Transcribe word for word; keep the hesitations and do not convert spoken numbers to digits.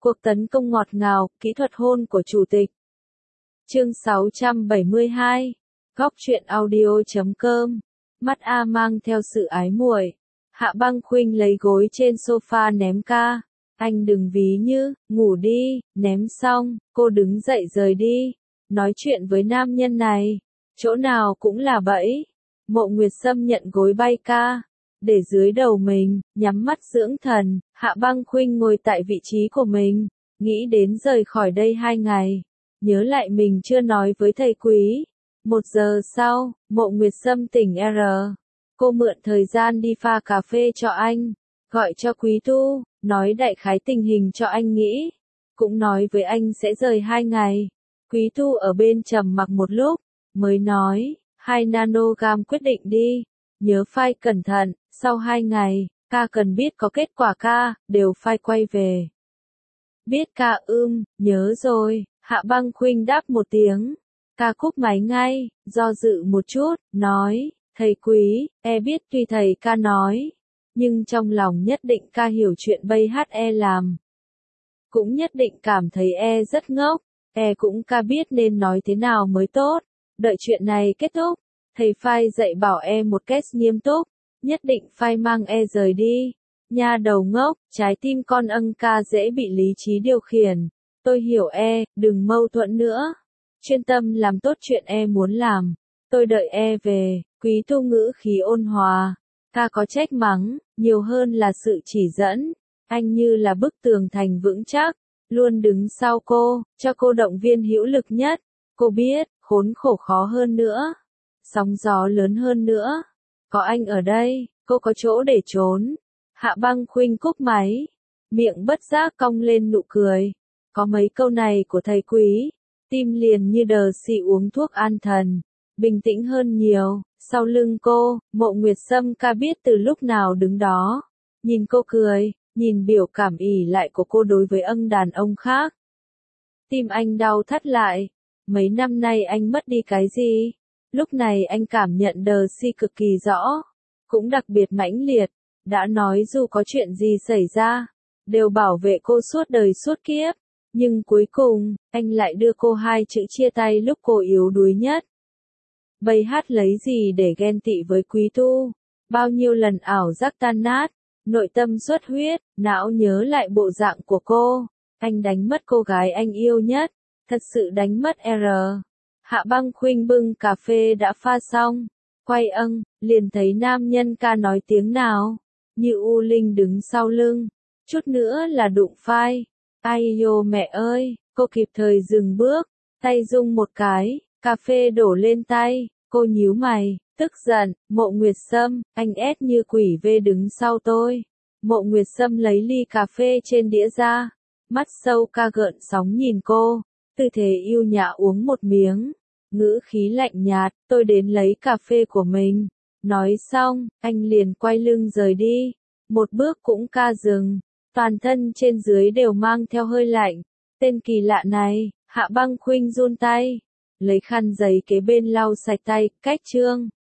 Cuộc tấn công ngọt ngào, kỹ thuật hôn của chủ tịch. Chương sáu trăm bảy mươi hai. Góc truyện audio chấm com. Mắt A mang theo sự ái muội. Hạ Băng Khuynh lấy gối trên sofa ném ca. Anh đừng ví như, ngủ đi, ném xong, cô đứng dậy rời đi. Nói chuyện với nam nhân này, chỗ nào cũng là bẫy. Mộ Nguyệt Sâm nhận gối bay ca, để dưới đầu mình, nhắm mắt dưỡng thần. Hạ Băng Khuynh ngồi tại vị trí của mình, nghĩ đến rời khỏi đây hai ngày. Nhớ lại mình chưa nói với thầy Quý. Một giờ sau, Mộ Nguyệt Sâm tỉnh R. Cô mượn thời gian đi pha cà phê cho anh, gọi cho Quý Tu, nói đại khái tình hình cho anh nghĩ. Cũng nói với anh sẽ rời hai ngày. Quý Tu ở bên trầm mặc một lúc, mới nói, hai nanogam quyết định đi. Nhớ phai cẩn thận, sau hai ngày, ca cần biết có kết quả ca, đều phai quay về. Biết ca ưm, nhớ rồi, Hạ Băng Khuynh đáp một tiếng. Ca cúp máy ngay, do dự một chút, nói, thầy Quý, e biết tuy thầy ca nói, nhưng trong lòng nhất định ca hiểu chuyện bây hát e làm. Cũng nhất định cảm thấy e rất ngốc, e cũng ca biết nên nói thế nào mới tốt. Đợi chuyện này kết thúc, thầy phai dạy bảo e một cách nghiêm túc, nhất định phai mang e rời đi. Nha đầu ngốc, trái tim con âng ca dễ bị lý trí điều khiển. Tôi hiểu e, đừng mâu thuẫn nữa. Chuyên tâm làm tốt chuyện e muốn làm. Tôi đợi e về. Quý Tu ngữ khí ôn hòa. Ca có trách mắng, nhiều hơn là sự chỉ dẫn. Anh như là bức tường thành vững chắc, luôn đứng sau cô, cho cô động viên hữu lực nhất. Cô biết, khốn khổ khó hơn nữa, sóng gió lớn hơn nữa. Có anh ở đây, cô có chỗ để trốn. Hạ Băng Khuynh cúp máy, miệng bất giác cong lên nụ cười. Có mấy câu này của thầy Quý, tim liền như đờ xì uống thuốc an thần, bình tĩnh hơn nhiều. Sau lưng cô, Mộ Nguyệt Sâm ca biết từ lúc nào đứng đó, nhìn cô cười, nhìn biểu cảm ỷ lại của cô đối với âng đàn ông khác. Tim anh đau thắt lại. Mấy năm nay anh mất đi cái gì? Lúc này anh cảm nhận đờ si cực kỳ rõ, cũng đặc biệt mãnh liệt. Đã nói dù có chuyện gì xảy ra, đều bảo vệ cô suốt đời suốt kiếp. Nhưng cuối cùng, anh lại đưa cô hai chữ chia tay lúc cô yếu đuối nhất. Bây hát lấy gì để ghen tị với Quý Tu? Bao nhiêu lần ảo giác tan nát, nội tâm xuất huyết, não nhớ lại bộ dạng của cô. Anh đánh mất cô gái anh yêu nhất, thật sự đánh mất R. Hạ Băng Khuynh bưng cà phê đã pha xong, quay âng, liền thấy nam nhân ca nói tiếng nào, như U Linh đứng sau lưng, chút nữa là đụng phai. Ai yo mẹ ơi, cô kịp thời dừng bước, tay rung một cái, cà phê đổ lên tay, cô nhíu mày, tức giận. Mộ Nguyệt Sâm, anh ép như quỷ vê đứng sau tôi. Mộ Nguyệt Sâm lấy ly cà phê trên đĩa ra, mắt sâu ca gợn sóng nhìn cô, tư thế yêu nhã uống một miếng, ngữ khí lạnh nhạt, tôi đến lấy cà phê của mình. Nói xong, anh liền quay lưng rời đi, một bước cũng ca dừng, toàn thân trên dưới đều mang theo hơi lạnh. Tên kỳ lạ này, Hạ Băng Khuynh run tay, lấy khăn giấy kế bên lau sạch tay, cách chương.